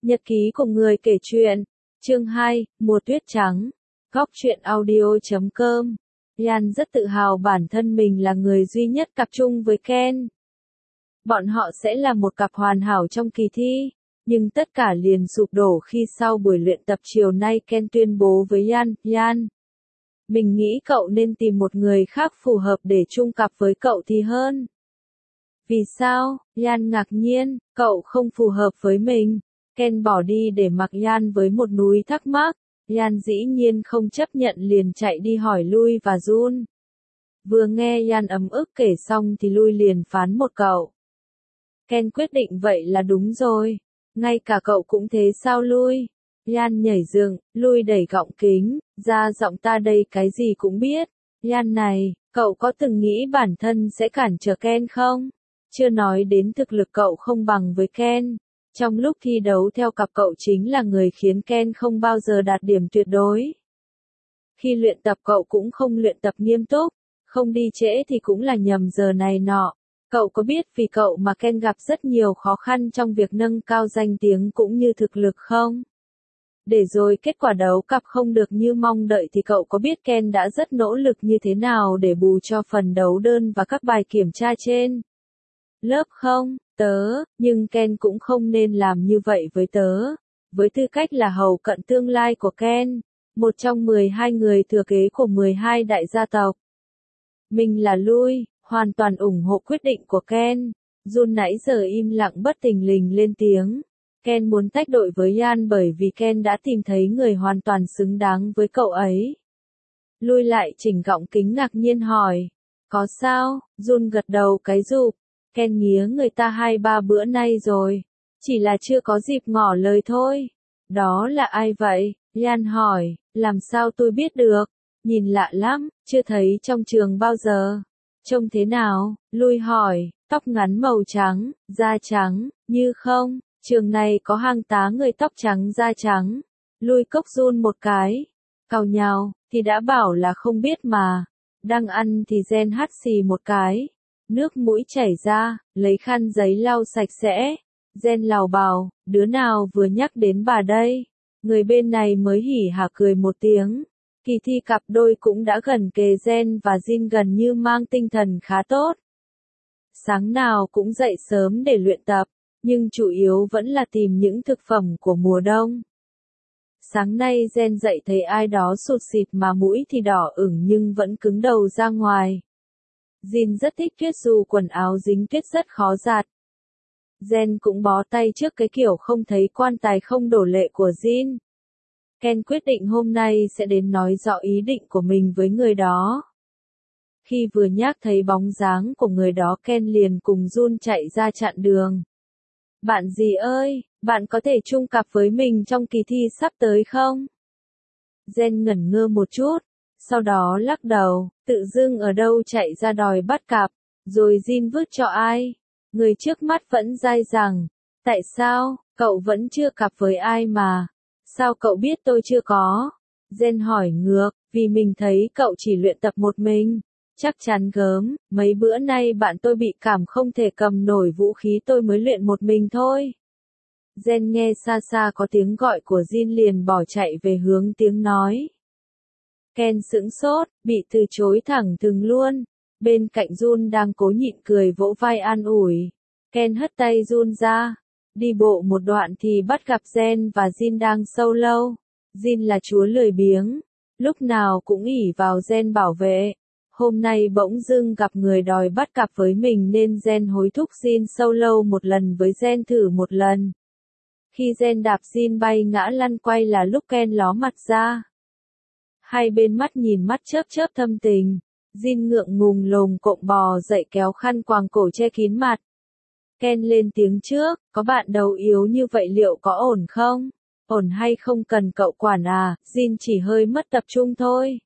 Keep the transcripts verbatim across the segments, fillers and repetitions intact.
Nhật ký của người kể chuyện, chương hai, Mùa tuyết trắng, góc truyện audio chấm com. Ryan rất tự hào bản thân mình là người duy nhất cặp chung với Ken. Bọn họ sẽ là một cặp hoàn hảo trong kỳ thi, nhưng tất cả liền sụp đổ khi sau buổi luyện tập chiều nay Ken tuyên bố với Ryan, Ryan, mình nghĩ cậu nên tìm một người khác phù hợp để chung cặp với cậu thì hơn. Vì sao? Ryan ngạc nhiên, cậu không phù hợp với mình. Ken bỏ đi để mặc Ryan với một núi thắc mắc. Ryan dĩ nhiên không chấp nhận liền chạy đi hỏi Lui và Jun. Vừa nghe Ryan ấm ức kể xong thì Lui liền phán một cậu. Ken quyết định vậy là đúng rồi. Ngay cả cậu cũng thế sao Lui? Ryan nhảy dựng, Lui đẩy gọng kính, ra giọng ta đây cái gì cũng biết. Ryan này, cậu có từng nghĩ bản thân sẽ cản trở Ken không? Chưa nói đến thực lực cậu không bằng với Ken. Trong lúc thi đấu theo cặp cậu chính là người khiến Ken không bao giờ đạt điểm tuyệt đối. Khi luyện tập cậu cũng không luyện tập nghiêm túc, không đi trễ thì cũng là nhầm giờ này nọ. Cậu có biết vì cậu mà Ken gặp rất nhiều khó khăn trong việc nâng cao danh tiếng cũng như thực lực không? Để rồi kết quả đấu cặp không được như mong đợi thì cậu có biết Ken đã rất nỗ lực như thế nào để bù cho phần đấu đơn và các bài kiểm tra trên lớp không? Tớ, nhưng Ken cũng không nên làm như vậy với tớ. Với tư cách là hầu cận tương lai của Ken, một trong mười hai người thừa kế của mười hai đại gia tộc. Mình là Lui, hoàn toàn ủng hộ quyết định của Ken. Jun nãy giờ im lặng bất thình lình lên tiếng. Ken muốn tách đội với Ryan bởi vì Ken đã tìm thấy người hoàn toàn xứng đáng với cậu ấy. Lui lại chỉnh gọng kính ngạc nhiên hỏi. Có sao? Jun gật đầu cái rụp. Ken nghía người ta hai ba bữa nay rồi. Chỉ là chưa có dịp ngỏ lời thôi. Đó là ai vậy? Ryan hỏi. Làm sao tôi biết được? Nhìn lạ lắm, chưa thấy trong trường bao giờ. Trông thế nào? Lui hỏi. Tóc ngắn màu trắng, da trắng, như không. Trường này có hàng tá người tóc trắng da trắng. Lui cốc run một cái. Cào nhào, thì đã bảo là không biết mà. Đang ăn thì Gen hắt xì một cái. Nước mũi chảy ra, lấy khăn giấy lau sạch sẽ. Gen lào bào, đứa nào vừa nhắc đến bà đây? Người bên này mới hỉ hả cười một tiếng. Kỳ thi cặp đôi cũng đã gần kề Gen và Jin gần như mang tinh thần khá tốt. Sáng nào cũng dậy sớm để luyện tập, nhưng chủ yếu vẫn là tìm những thực phẩm của mùa đông. Sáng nay Gen dậy thấy ai đó sụt xịt mà mũi thì đỏ ửng nhưng vẫn cứng đầu ra ngoài. Jin rất thích tuyết dù quần áo dính tuyết rất khó giặt. Gen cũng bó tay trước cái kiểu không thấy quan tài không đổ lệ của Jin. Ken quyết định hôm nay sẽ đến nói rõ ý định của mình với người đó. Khi vừa nhắc thấy bóng dáng của người đó Ken liền cùng Jun chạy ra chặn đường. Bạn gì ơi, bạn có thể chung cặp với mình trong kỳ thi sắp tới không? Gen ngẩn ngơ một chút. Sau đó lắc đầu, tự dưng ở đâu chạy ra đòi bắt cặp, rồi Jin vứt cho ai. Người trước mắt vẫn dai dẳng. Tại sao, cậu vẫn chưa cặp với ai mà? Sao cậu biết tôi chưa có? Gen hỏi ngược, vì mình thấy cậu chỉ luyện tập một mình. Chắc chắn gớm, mấy bữa nay bạn tôi bị cảm không thể cầm nổi vũ khí tôi mới luyện một mình thôi. Gen nghe xa xa có tiếng gọi của Jin liền bỏ chạy về hướng tiếng nói. Ken sững sốt, bị từ chối thẳng thừng luôn. Bên cạnh Jun đang cố nhịn cười vỗ vai an ủi. Ken hất tay Jun ra. Đi bộ một đoạn thì bắt gặp Gen và Jin đang solo. Jin là chúa lười biếng. Lúc nào cũng ỷ vào Gen bảo vệ. Hôm nay bỗng dưng gặp người đòi bắt cặp với mình nên Gen hối thúc Jin solo một lần với Gen thử một lần. Khi Gen đạp Jin bay ngã lăn quay là lúc Ken ló mặt ra. Hai bên mắt nhìn mắt chớp chớp thâm tình. Jin ngượng ngùng lồm cộm bò dậy kéo khăn quàng cổ che kín mặt. Ken lên tiếng trước, có bạn đầu yếu như vậy liệu có ổn không? Ổn hay không cần cậu quản à, Jin chỉ hơi mất tập trung thôi.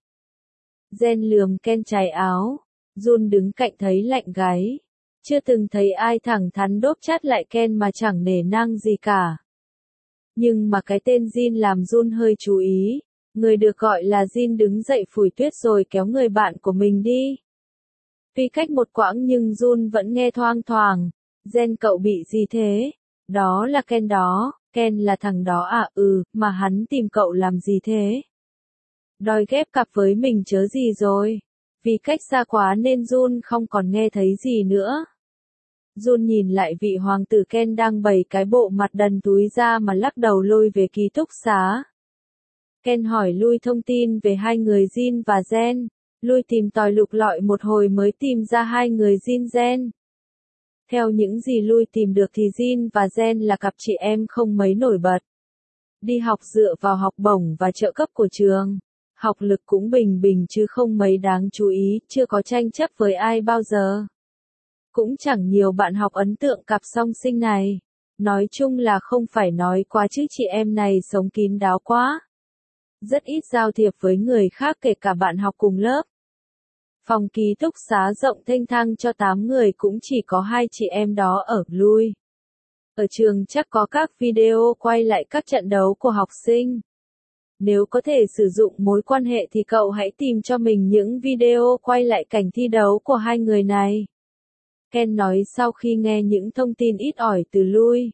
Gen lườm Ken chải áo. Jun đứng cạnh thấy lạnh gáy. Chưa từng thấy ai thẳng thắn đốp chát lại Ken mà chẳng nể nang gì cả. Nhưng mà cái tên Jin làm Jun hơi chú ý. Người được gọi là Jin đứng dậy phủi tuyết rồi kéo người bạn của mình đi. Tuy cách một quãng nhưng Jun vẫn nghe thoang thoảng. Gen cậu bị gì thế? Đó là Ken đó. Ken là thằng đó à? Ừ, mà hắn tìm cậu làm gì thế? Đòi ghép cặp với mình chớ gì rồi? Vì cách xa quá nên Jun không còn nghe thấy gì nữa. Jun nhìn lại vị hoàng tử Ken đang bày cái bộ mặt đần túi ra mà lắc đầu lôi về ký túc xá. Ken hỏi Lui thông tin về hai người Jin và Jen. Lui tìm tòi lục lọi một hồi mới tìm ra hai người Jin Jen. Theo những gì Lui tìm được thì Jin và Jen là cặp chị em không mấy nổi bật. Đi học dựa vào học bổng và trợ cấp của trường. Học lực cũng bình bình chứ không mấy đáng chú ý, chưa có tranh chấp với ai bao giờ. Cũng chẳng nhiều bạn học ấn tượng cặp song sinh này. Nói chung là không phải nói quá chứ chị em này sống kín đáo quá. Rất ít giao thiệp với người khác kể cả bạn học cùng lớp. Phòng ký túc xá rộng thênh thang cho tám người cũng chỉ có hai chị em đó ở Lui. Ở trường chắc có các video quay lại các trận đấu của học sinh. Nếu có thể sử dụng mối quan hệ thì cậu hãy tìm cho mình những video quay lại cảnh thi đấu của hai người này. Ken nói sau khi nghe những thông tin ít ỏi từ Lui.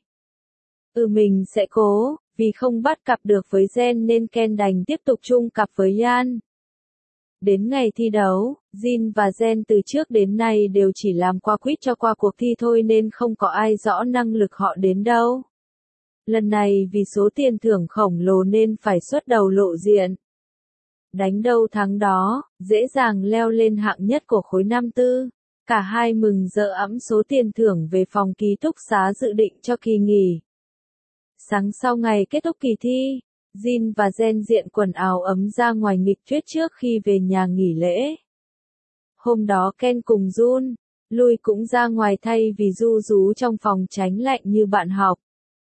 Ừ mình sẽ cố, vì không bắt cặp được với Jen nên Ken đành tiếp tục chung cặp với Yan. Đến ngày thi đấu, Jin và Jen từ trước đến nay đều chỉ làm qua quýt cho qua cuộc thi thôi nên không có ai rõ năng lực họ đến đâu. Lần này vì số tiền thưởng khổng lồ nên phải xuất đầu lộ diện. Đánh đâu thắng đó, dễ dàng leo lên hạng nhất của khối năm tư. Cả hai mừng rỡ ẵm số tiền thưởng về phòng ký túc xá dự định cho kỳ nghỉ. Sáng sau ngày kết thúc kỳ thi, Jin và Jen diện quần áo ấm ra ngoài nghịch tuyết trước khi về nhà nghỉ lễ. Hôm đó Ken cùng Jun, Lui cũng ra ngoài thay vì ru rú trong phòng tránh lạnh như bạn học.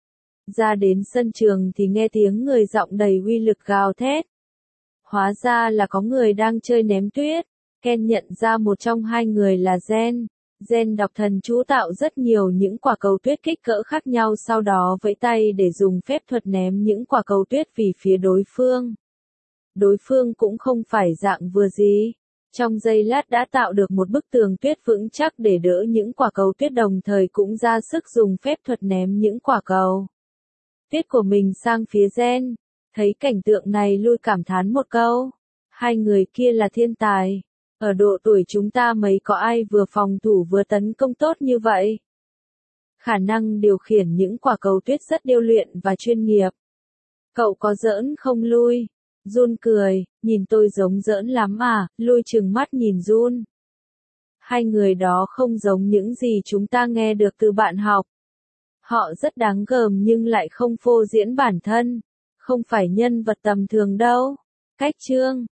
Ra đến sân trường thì nghe tiếng người giọng đầy uy lực gào thét. Hóa ra là có người đang chơi ném tuyết. Ken nhận ra một trong hai người là Jen. Jen đọc thần chú tạo rất nhiều những quả cầu tuyết kích cỡ khác nhau sau đó vẫy tay để dùng phép thuật ném những quả cầu tuyết về phía đối phương. Đối phương cũng không phải dạng vừa gì. Trong giây lát đã tạo được một bức tường tuyết vững chắc để đỡ những quả cầu tuyết đồng thời cũng ra sức dùng phép thuật ném những quả cầu tuyết của mình sang phía Jen. Thấy cảnh tượng này Lui cảm thán một câu. Hai người kia là thiên tài. Ở độ tuổi chúng ta mấy có ai vừa phòng thủ vừa tấn công tốt như vậy. Khả năng điều khiển những quả cầu tuyết rất điêu luyện và chuyên nghiệp. Cậu có giỡn không Lui? Jun cười, nhìn tôi giống giỡn lắm à, Lui trừng mắt nhìn Jun. Hai người đó không giống những gì chúng ta nghe được từ bạn học. Họ rất đáng gờm nhưng lại không phô diễn bản thân. Không phải nhân vật tầm thường đâu. Cách chương